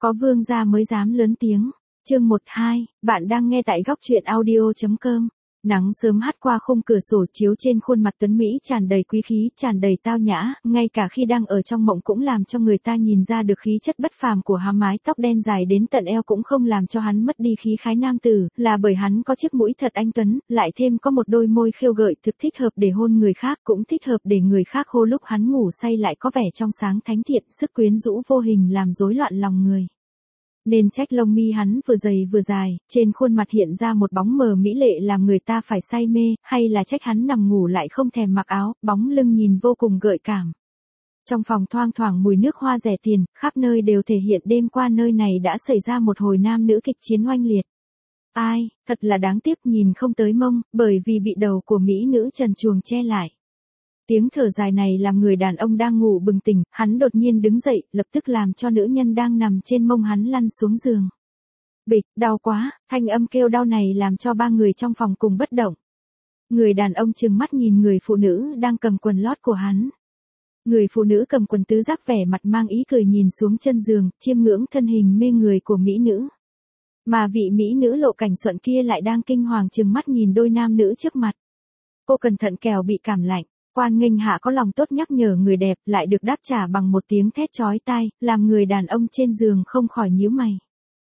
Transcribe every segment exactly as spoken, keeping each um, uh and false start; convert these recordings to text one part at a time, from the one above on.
Có vương gia mới dám lớn tiếng. Chương một hai, bạn đang nghe tại góc truyện audio chấm com. Nắng sớm hắt qua khung cửa sổ chiếu trên khuôn mặt tuấn Mỹ tràn đầy quý khí, tràn đầy tao nhã, ngay cả khi đang ở trong mộng cũng làm cho người ta nhìn ra được khí chất bất phàm của hắn. Mái tóc đen dài đến tận eo cũng không làm cho hắn mất đi khí khái nam tử, là bởi hắn có chiếc mũi thật anh tuấn, lại thêm có một đôi môi khêu gợi thực thích hợp để hôn người khác, cũng thích hợp để người khác hô lúc hắn ngủ say, lại có vẻ trong sáng thánh thiện, sức quyến rũ vô hình làm rối loạn lòng người. Nên trách lông mi hắn vừa dày vừa dài, trên khuôn mặt hiện ra một bóng mờ mỹ lệ làm người ta phải say mê, hay là trách hắn nằm ngủ lại không thèm mặc áo, bóng lưng nhìn vô cùng gợi cảm. Trong phòng thoang thoảng mùi nước hoa rẻ tiền, khắp nơi đều thể hiện đêm qua nơi này đã xảy ra một hồi nam nữ kịch chiến oanh liệt. Ai, thật là đáng tiếc nhìn không tới mông, bởi vì bị đầu của mỹ nữ trần truồng che lại. Tiếng thở dài này làm người đàn ông đang ngủ bừng tỉnh, hắn đột nhiên đứng dậy, lập tức làm cho nữ nhân đang nằm trên mông hắn lăn xuống giường. Bịch, đau quá, thanh âm kêu đau này làm cho ba người trong phòng cùng bất động. Người đàn ông trừng mắt nhìn người phụ nữ đang cầm quần lót của hắn. Người phụ nữ cầm quần tứ giác vẻ mặt mang ý cười nhìn xuống chân giường, chiêm ngưỡng thân hình mê người của mỹ nữ. Mà vị mỹ nữ lộ cảnh xuẩn kia lại đang kinh hoàng trừng mắt nhìn đôi nam nữ trước mặt. Cô cẩn thận kẻo bị cảm lạnh. Quan Nghênh Hạ có lòng tốt nhắc nhở người đẹp, lại được đáp trả bằng một tiếng thét chói tai, làm người đàn ông trên giường không khỏi nhíu mày.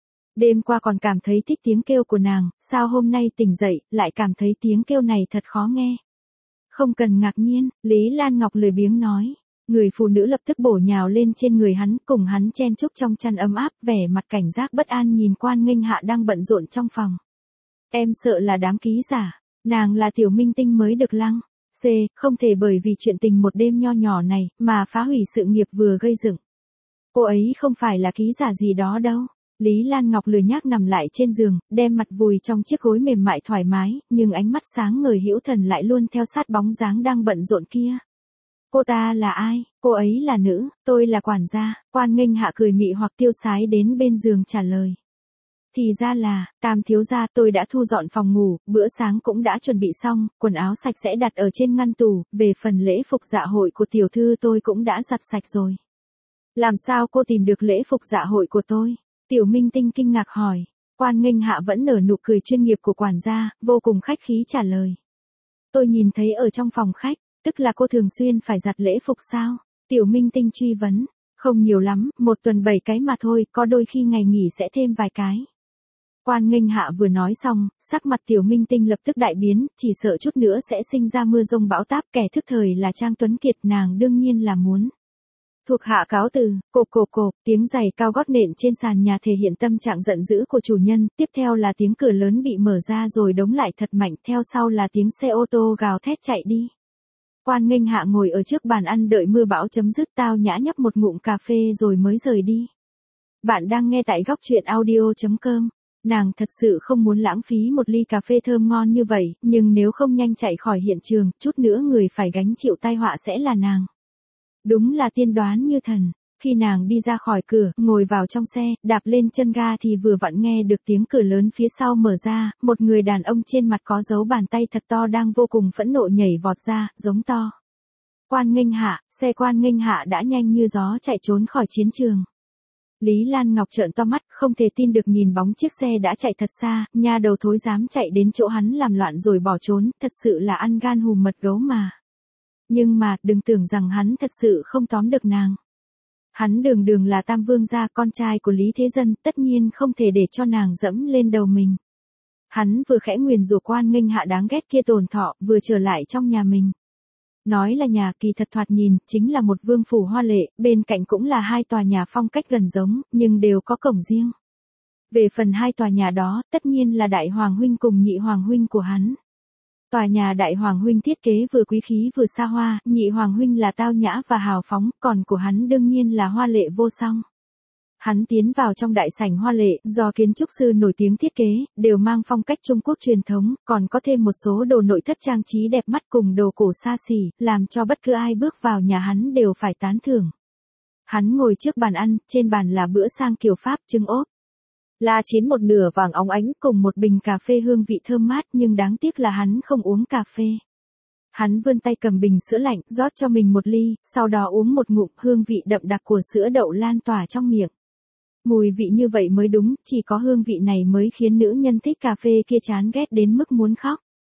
Đêm qua còn cảm thấy thích tiếng kêu của nàng, sao hôm nay tỉnh dậy, lại cảm thấy tiếng kêu này thật khó nghe. Không cần ngạc nhiên, Lý Lan Ngọc lười biếng nói. Người phụ nữ lập tức bổ nhào lên trên người hắn, cùng hắn chen chúc trong chăn ấm áp, vẻ mặt cảnh giác bất an nhìn Quan Nghênh Hạ đang bận rộn trong phòng. Em sợ là đám ký giả, nàng là tiểu minh tinh mới được lăng. C, không thể bởi vì chuyện tình một đêm nho nhỏ này, mà phá hủy sự nghiệp vừa gây dựng. Cô ấy không phải là ký giả gì đó đâu. Lý Lan Ngọc lười nhác nằm lại trên giường, đem mặt vùi trong chiếc gối mềm mại thoải mái, nhưng ánh mắt sáng ngời hữu thần lại luôn theo sát bóng dáng đang bận rộn kia. Cô ta là ai? Cô ấy là nữ, tôi là quản gia. Quan Nghênh Hạ cười mị hoặc tiêu sái đến bên giường trả lời. Thì ra là, Tam thiếu gia, tôi đã thu dọn phòng ngủ, bữa sáng cũng đã chuẩn bị xong, quần áo sạch sẽ đặt ở trên ngăn tủ, về phần lễ phục dạ hội của tiểu thư tôi cũng đã giặt sạch rồi. Làm sao cô tìm được lễ phục dạ hội của tôi? Tiểu minh tinh kinh ngạc hỏi. Quan Nghênh Hạ vẫn nở nụ cười chuyên nghiệp của quản gia, vô cùng khách khí trả lời. Tôi nhìn thấy ở trong phòng khách, tức là cô thường xuyên phải giặt lễ phục sao? Tiểu minh tinh truy vấn. Không nhiều lắm, một tuần bảy cái mà thôi, có đôi khi ngày nghỉ sẽ thêm vài cái. Quan Nghênh Hạ vừa nói xong, sắc mặt tiểu minh tinh lập tức đại biến, chỉ sợ chút nữa sẽ sinh ra mưa rông bão táp, kẻ thức thời là Trang Tuấn Kiệt, nàng đương nhiên là muốn. Thuộc hạ cáo từ, cộp cộp cộp, tiếng giày cao gót nện trên sàn nhà thể hiện tâm trạng giận dữ của chủ nhân, tiếp theo là tiếng cửa lớn bị mở ra rồi đóng lại thật mạnh, theo sau là tiếng xe ô tô gào thét chạy đi. Quan Nghênh Hạ ngồi ở trước bàn ăn đợi mưa bão chấm dứt, tao nhã nhấp một ngụm cà phê rồi mới rời đi. Bạn đang nghe tại góc truyện audio chấm com. Nàng thật sự không muốn lãng phí một ly cà phê thơm ngon như vậy, nhưng nếu không nhanh chạy khỏi hiện trường, chút nữa người phải gánh chịu tai họa sẽ là nàng. Đúng là tiên đoán như thần. Khi nàng đi ra khỏi cửa, ngồi vào trong xe, đạp lên chân ga thì vừa vặn nghe được tiếng cửa lớn phía sau mở ra, một người đàn ông trên mặt có dấu bàn tay thật to đang vô cùng phẫn nộ nhảy vọt ra, giống to. Quan Nghênh Hạ, xe Quan Nghênh Hạ đã nhanh như gió chạy trốn khỏi chiến trường. Lý Lan Ngọc trợn to mắt, không thể tin được nhìn bóng chiếc xe đã chạy thật xa, nha đầu thối dám chạy đến chỗ hắn làm loạn rồi bỏ trốn, thật sự là ăn gan hùm mật gấu mà. Nhưng mà, đừng tưởng rằng hắn thật sự không tóm được nàng. Hắn đường đường là Tam Vương gia, con trai của Lý Thế Dân, tất nhiên không thể để cho nàng dẫm lên đầu mình. Hắn vừa khẽ nguyền rủa Quan Nghênh Hạ đáng ghét kia tồn thọ, vừa trở lại trong nhà mình. Nói là nhà, kỳ thật thoạt nhìn, chính là một vương phủ hoa lệ, bên cạnh cũng là hai tòa nhà phong cách gần giống, nhưng đều có cổng riêng. Về phần hai tòa nhà đó, tất nhiên là Đại Hoàng Huynh cùng Nhị Hoàng Huynh của hắn. Tòa nhà Đại Hoàng Huynh thiết kế vừa quý khí vừa xa hoa, Nhị Hoàng Huynh là tao nhã và hào phóng, còn của hắn đương nhiên là hoa lệ vô song. Hắn tiến vào trong đại sảnh hoa lệ, do kiến trúc sư nổi tiếng thiết kế, đều mang phong cách Trung Quốc truyền thống, còn có thêm một số đồ nội thất trang trí đẹp mắt cùng đồ cổ xa xỉ, làm cho bất cứ ai bước vào nhà hắn đều phải tán thưởng. Hắn ngồi trước bàn ăn, trên bàn là bữa sang kiểu Pháp, trứng ốp la chín một nửa vàng óng ánh cùng một bình cà phê hương vị thơm mát, nhưng đáng tiếc là hắn không uống cà phê. Hắn vươn tay cầm bình sữa lạnh, rót cho mình một ly, sau đó uống một ngụm, hương vị đậm đặc của sữa đậu lan tỏa trong miệng. Mùi vị như vậy mới đúng, chỉ có hương vị này mới khiến nữ nhân thích cà phê kia chán ghét đến mức muốn khóc.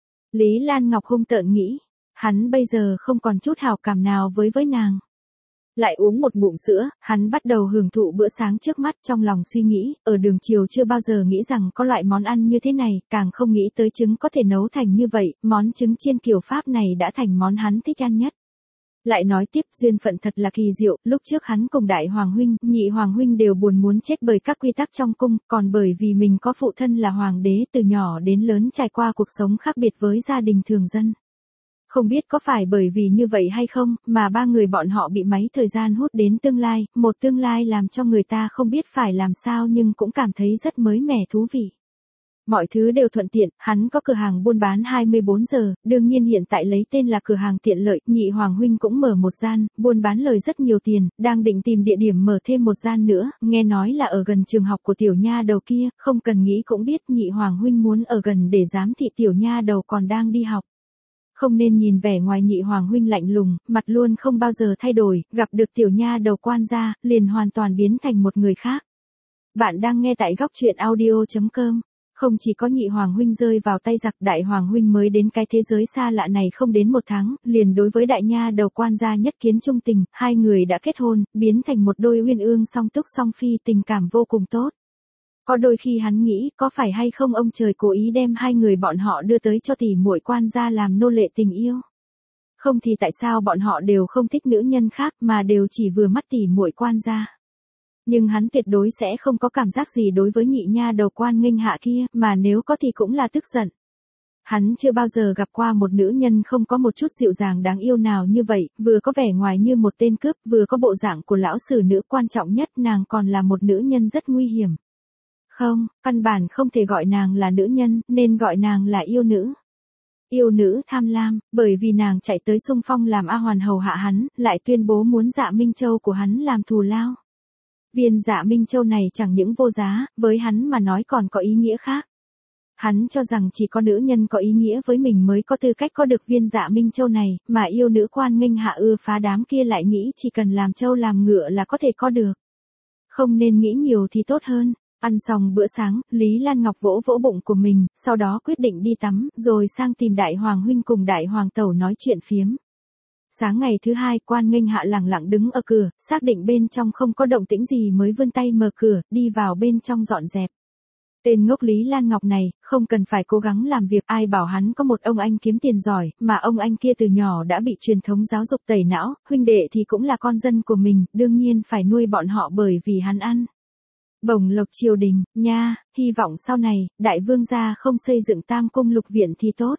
Lý Lan Ngọc hung tợn nghĩ, hắn bây giờ không còn chút hảo cảm nào với với nàng. Lại uống một ngụm sữa, hắn bắt đầu hưởng thụ bữa sáng trước mắt, trong lòng suy nghĩ, ở đường chiều chưa bao giờ nghĩ rằng có loại món ăn như thế này, càng không nghĩ tới trứng có thể nấu thành như vậy, món trứng chiên kiểu Pháp này đã thành món hắn thích ăn nhất. Lại nói tiếp, duyên phận thật là kỳ diệu, lúc trước hắn cùng đại hoàng huynh, nhị hoàng huynh đều buồn muốn chết bởi các quy tắc trong cung, còn bởi vì mình có phụ thân là hoàng đế, từ nhỏ đến lớn trải qua cuộc sống khác biệt với gia đình thường dân. Không biết có phải bởi vì như vậy hay không, mà ba người bọn họ bị máy thời gian hút đến tương lai, một tương lai làm cho người ta không biết phải làm sao nhưng cũng cảm thấy rất mới mẻ thú vị. Mọi thứ đều thuận tiện, hắn có cửa hàng buôn bán hai mươi bốn giờ, đương nhiên hiện tại lấy tên là cửa hàng tiện lợi, nhị hoàng huynh cũng mở một gian, buôn bán lời rất nhiều tiền, đang định tìm địa điểm mở thêm một gian nữa, nghe nói là ở gần trường học của tiểu nha đầu kia, không cần nghĩ cũng biết nhị hoàng huynh muốn ở gần để giám thị tiểu nha đầu còn đang đi học. Không nên nhìn vẻ ngoài nhị hoàng huynh lạnh lùng, mặt luôn không bao giờ thay đổi, gặp được tiểu nha đầu quan gia, liền hoàn toàn biến thành một người khác. Bạn đang nghe tại góc truyện audio chấm com. Không chỉ có nhị hoàng huynh rơi vào tay giặc, đại hoàng huynh mới đến cái thế giới xa lạ này không đến một tháng, liền đối với đại nha đầu quan gia nhất kiến trung tình, hai người đã kết hôn, biến thành một đôi uyên ương song túc song phi, tình cảm vô cùng tốt. Có đôi khi hắn nghĩ, có phải hay không ông trời cố ý đem hai người bọn họ đưa tới cho tỷ muội quan gia làm nô lệ tình yêu. Không thì tại sao bọn họ đều không thích nữ nhân khác mà đều chỉ vừa mắt tỷ muội quan gia. Nhưng hắn tuyệt đối sẽ không có cảm giác gì đối với nhị nha đầu quan nghênh hạ kia, mà nếu có thì cũng là tức giận. Hắn chưa bao giờ gặp qua một nữ nhân không có một chút dịu dàng đáng yêu nào như vậy, vừa có vẻ ngoài như một tên cướp, vừa có bộ dạng của lão sử nữ, quan trọng nhất nàng còn là một nữ nhân rất nguy hiểm. Không, căn bản không thể gọi nàng là nữ nhân, nên gọi nàng là yêu nữ. Yêu nữ tham lam, bởi vì nàng chạy tới xung phong làm A Hoàn hầu hạ hắn, lại tuyên bố muốn Dạ Minh Châu của hắn làm thù lao. Viên Dạ Minh Châu này chẳng những vô giá, với hắn mà nói còn có ý nghĩa khác. Hắn cho rằng chỉ có nữ nhân có ý nghĩa với mình mới có tư cách có được viên Dạ Minh Châu này, mà yêu nữ quan nghênh hạ ưa phá đám kia lại nghĩ chỉ cần làm trâu làm ngựa là có thể có được. Không nên nghĩ nhiều thì tốt hơn. Ăn xong bữa sáng, Lý Lan Ngọc vỗ vỗ bụng của mình, sau đó quyết định đi tắm, rồi sang tìm đại hoàng huynh cùng đại hoàng tẩu nói chuyện phiếm. Sáng ngày thứ hai, quan nghênh hạ lẳng lặng đứng ở cửa, xác định bên trong không có động tĩnh gì mới vươn tay mở cửa, đi vào bên trong dọn dẹp. Tên ngốc Lý Lan Ngọc này, không cần phải cố gắng làm việc, ai bảo hắn có một ông anh kiếm tiền giỏi, mà ông anh kia từ nhỏ đã bị truyền thống giáo dục tẩy não, huynh đệ thì cũng là con dân của mình, đương nhiên phải nuôi bọn họ bởi vì hắn ăn. Bổng lộc triều đình, nha, hy vọng sau này, đại vương gia không xây dựng tam cung lục viện thì tốt.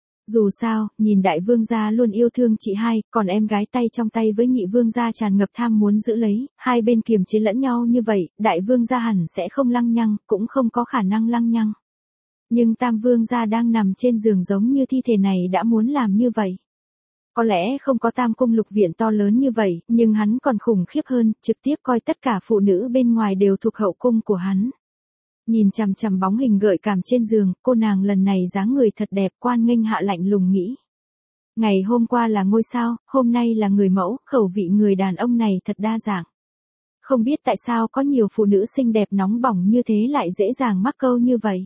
Dù sao, nhìn đại vương gia luôn yêu thương chị hai, còn em gái tay trong tay với nhị vương gia tràn ngập tham muốn giữ lấy, hai bên kiềm chế lẫn nhau như vậy, đại vương gia hẳn sẽ không lăng nhăng, cũng không có khả năng lăng nhăng. Nhưng tam vương gia đang nằm trên giường giống như thi thể này đã muốn làm như vậy. Có lẽ không có tam cung lục viện to lớn như vậy, nhưng hắn còn khủng khiếp hơn, trực tiếp coi tất cả phụ nữ bên ngoài đều thuộc hậu cung của hắn. Nhìn chằm chằm bóng hình gợi cảm trên giường, cô nàng lần này dáng người thật đẹp, quan nghênh hạ lạnh lùng nghĩ. Ngày hôm qua là ngôi sao, hôm nay là người mẫu, khẩu vị người đàn ông này thật đa dạng. Không biết tại sao có nhiều phụ nữ xinh đẹp nóng bỏng như thế lại dễ dàng mắc câu như vậy.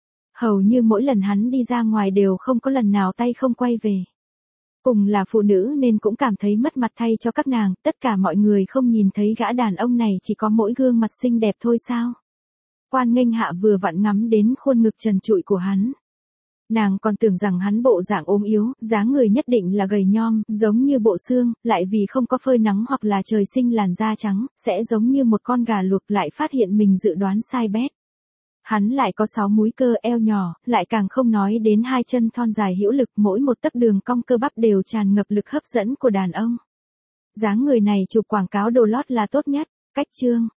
Hầu như mỗi lần hắn đi ra ngoài đều không có lần nào tay không quay về. Cùng là phụ nữ nên cũng cảm thấy mất mặt thay cho các nàng, tất cả mọi người không nhìn thấy gã đàn ông này chỉ có mỗi gương mặt xinh đẹp thôi sao. Quan nghênh hạ vừa vặn ngắm đến khuôn ngực trần trụi của hắn. Nàng còn tưởng rằng hắn bộ dạng ốm yếu, dáng người nhất định là gầy nhom, giống như bộ xương, lại vì không có phơi nắng hoặc là trời sinh làn da trắng, sẽ giống như một con gà luộc, lại phát hiện mình dự đoán sai bét. Hắn lại có sáu múi cơ, eo nhỏ, lại càng không nói đến hai chân thon dài hữu lực, mỗi một tấc đường cong cơ bắp đều tràn ngập lực hấp dẫn của đàn ông. Dáng người này chụp quảng cáo đồ lót là tốt nhất. Cách chương